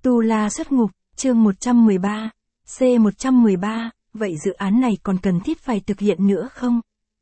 Tu La xuất ngục, chương 113, C113, vậy dự án này còn cần thiết phải thực hiện nữa không?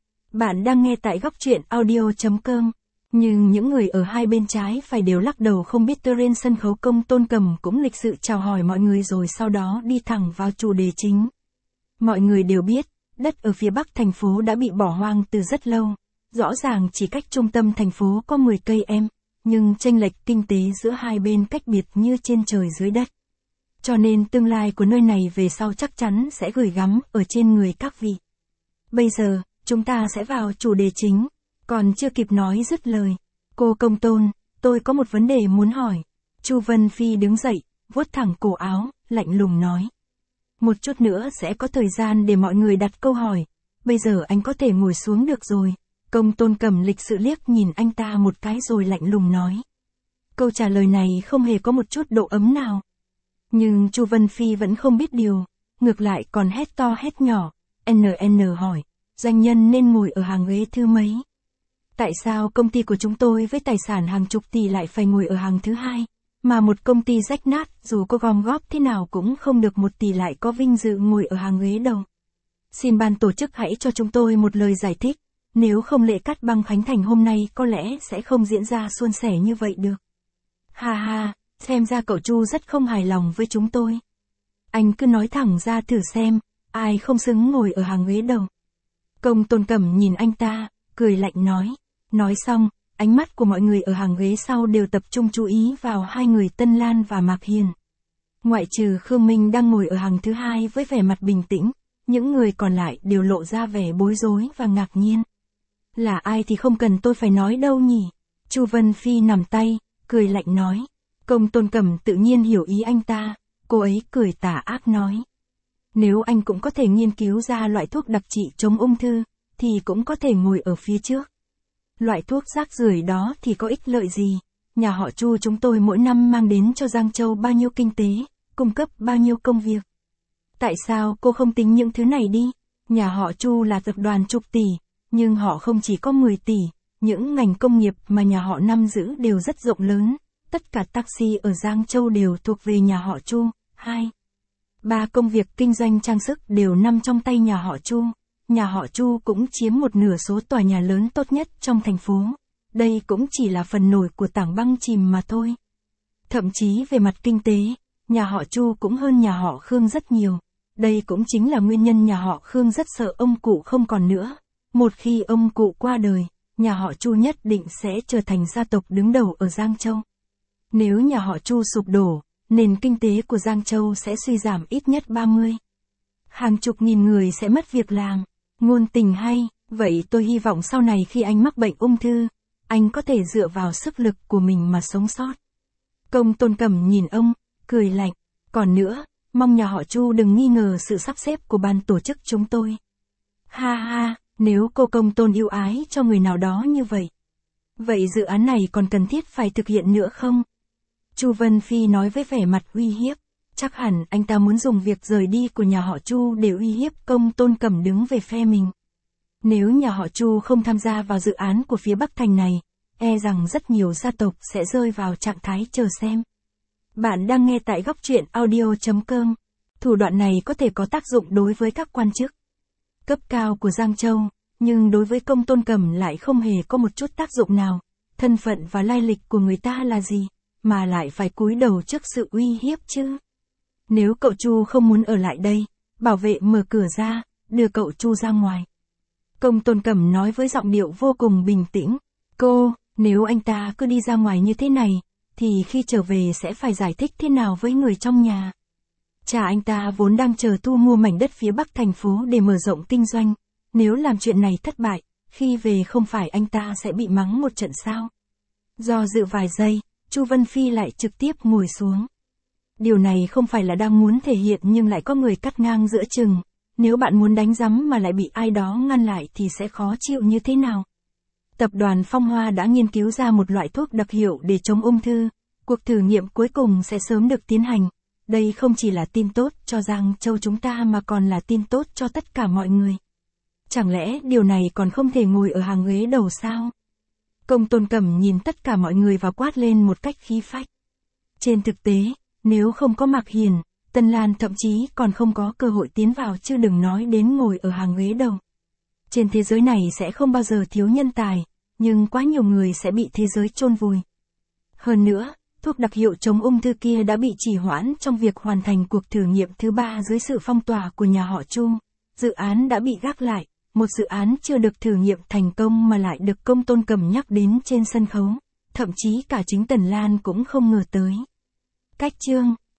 Bạn đang nghe tại góc truyện audio.com, nhưng những người ở hai bên trái phải đều lắc đầu không biết. Trên sân khấu Công Tôn Cầm cũng lịch sự chào hỏi mọi người rồi sau đó đi thẳng vào chủ đề chính. Mọi người đều biết, đất ở phía bắc thành phố đã bị bỏ hoang từ rất lâu, rõ ràng chỉ cách trung tâm thành phố có 10 cây em, nhưng chênh lệch kinh tế giữa hai bên cách biệt như trên trời dưới đất. Cho nên tương lai của nơi này về sau chắc chắn sẽ gửi gắm ở trên người các vị. Bây giờ, chúng ta sẽ vào chủ đề chính, còn chưa kịp nói dứt lời. Cô Công Tôn, tôi có một vấn đề muốn hỏi. Chu Vân Phi đứng dậy, vuốt thẳng cổ áo, lạnh lùng nói. Một chút nữa sẽ có thời gian để mọi người đặt câu hỏi, bây giờ anh có thể ngồi xuống được rồi. Công Tôn Cầm lịch sự liếc nhìn anh ta một cái rồi lạnh lùng nói. Câu trả lời này không hề có một chút độ ấm nào. Nhưng Chu Vân Phi vẫn không biết điều, ngược lại còn hét to hét nhỏ. NN hỏi, doanh nhân nên ngồi ở hàng ghế thứ mấy? Tại sao công ty của chúng tôi với tài sản hàng chục tỷ lại phải ngồi ở hàng thứ hai, mà một công ty rách nát dù có gom góp thế nào cũng không được 1 tỷ lại có vinh dự ngồi ở hàng ghế đầu? Xin ban tổ chức hãy cho chúng tôi một lời giải thích, nếu không lễ cắt băng khánh thành hôm nay có lẽ sẽ không diễn ra suôn sẻ như vậy được. Ha ha, xem ra cậu Chu rất không hài lòng với chúng tôi. Anh cứ nói thẳng ra thử xem, ai không xứng ngồi ở hàng ghế đầu. Công Tôn Cẩm nhìn anh ta, cười lạnh nói. Nói xong, ánh mắt của mọi người ở hàng ghế sau đều tập trung chú ý vào hai người Tân Lan và Mạc Hiền. Ngoại trừ Khương Minh đang ngồi ở hàng thứ hai với vẻ mặt bình tĩnh, những người còn lại đều lộ ra vẻ bối rối và ngạc nhiên. Là ai thì không cần tôi phải nói đâu nhỉ? Chu Vân Phi nắm tay, cười lạnh nói. Công Tôn Cẩm tự nhiên hiểu ý anh ta, cô ấy cười tà ác nói. Nếu anh cũng có thể nghiên cứu ra loại thuốc đặc trị chống ung thư, thì cũng có thể ngồi ở phía trước. Loại thuốc rác rưởi đó thì có ích lợi gì? Nhà họ Chu chúng tôi mỗi năm mang đến cho Giang Châu bao nhiêu kinh tế, cung cấp bao nhiêu công việc. Tại sao cô không tính những thứ này đi? Nhà họ Chu là tập đoàn chục tỷ, nhưng họ không chỉ có 10 tỷ, những ngành công nghiệp mà nhà họ nắm giữ đều rất rộng lớn, tất cả taxi ở Giang Châu đều thuộc về nhà họ Chu. 2. 3 công việc kinh doanh trang sức đều nằm trong tay nhà họ Chu. Nhà họ Chu cũng chiếm một nửa số tòa nhà lớn tốt nhất trong thành phố. Đây cũng chỉ là phần nổi của tảng băng chìm mà thôi. Thậm chí về mặt kinh tế, nhà họ Chu cũng hơn nhà họ Khương rất nhiều. Đây cũng chính là nguyên nhân nhà họ Khương rất sợ ông cụ không còn nữa. Một khi ông cụ qua đời, nhà họ Chu nhất định sẽ trở thành gia tộc đứng đầu ở Giang Châu. Nếu nhà họ Chu sụp đổ, nền kinh tế của Giang Châu sẽ suy giảm ít nhất 30. Hàng chục nghìn người sẽ mất việc làm. Ngôn tình hay, vậy tôi hy vọng sau này khi anh mắc bệnh ung thư, anh có thể dựa vào sức lực của mình mà sống sót. Công Tôn Cẩm nhìn ông, cười lạnh. Còn nữa, mong nhà họ Chu đừng nghi ngờ sự sắp xếp của ban tổ chức chúng tôi. Ha ha, nếu cô Công Tôn yêu ái cho người nào đó như vậy. Vậy dự án này còn cần thiết phải thực hiện nữa không? Chu Vân Phi nói với vẻ mặt uy hiếp. Chắc hẳn anh ta muốn dùng việc rời đi của nhà họ Chu để uy hiếp Công Tôn Cẩm đứng về phe mình. Nếu nhà họ Chu không tham gia vào dự án của phía Bắc Thành này, e rằng rất nhiều gia tộc sẽ rơi vào trạng thái chờ xem. Bạn đang nghe tại góc truyện audio.com. Thủ đoạn này có thể có tác dụng đối với các quan chức cấp cao của Giang Châu, nhưng đối với Công Tôn Cẩm lại không hề có một chút tác dụng nào. Thân phận và lai lịch của người ta là gì, mà lại phải cúi đầu trước sự uy hiếp chứ? Nếu cậu Chu không muốn ở lại đây, bảo vệ mở cửa ra, đưa cậu Chu ra ngoài. Công Tôn Cẩm nói với giọng điệu vô cùng bình tĩnh. Cô, nếu anh ta cứ đi ra ngoài như thế này, thì khi trở về sẽ phải giải thích thế nào với người trong nhà? Cha anh ta vốn đang chờ thu mua mảnh đất phía bắc thành phố để mở rộng kinh doanh. Nếu làm chuyện này thất bại, khi về không phải anh ta sẽ bị mắng một trận sao? Do dự vài giây, Chu Vân Phi lại trực tiếp ngồi xuống. Điều này không phải là đang muốn thể hiện nhưng lại có người cắt ngang giữa chừng. Nếu bạn muốn đánh rắm mà lại bị ai đó ngăn lại thì sẽ khó chịu như thế nào? Tập đoàn Phong Hoa đã nghiên cứu ra một loại thuốc đặc hiệu để chống ung thư. Cuộc thử nghiệm cuối cùng sẽ sớm được tiến hành. Đây không chỉ là tin tốt cho Giang Châu chúng ta mà còn là tin tốt cho tất cả mọi người. Chẳng lẽ điều này còn không thể ngồi ở hàng ghế đầu sao? Công Tôn Cẩm nhìn tất cả mọi người và quát lên một cách khí phách. Trên thực tế, Nếu không có Mạc Hiền, Tần Lan thậm chí còn không có cơ hội tiến vào chứ đừng nói đến ngồi ở hàng ghế đầu. Trên thế giới này sẽ không bao giờ thiếu nhân tài, nhưng quá nhiều người sẽ bị thế giới chôn vùi. Hơn nữa, thuốc đặc hiệu chống ung thư kia đã bị trì hoãn trong việc hoàn thành cuộc thử nghiệm thứ 3 dưới sự phong tỏa của nhà họ Chu. Dự án đã bị gác lại, một dự án chưa được thử nghiệm thành công mà lại được Công Tôn Cầm nhắc đến trên sân khấu. Thậm chí cả chính Tần Lan cũng không ngờ tới. Cách chương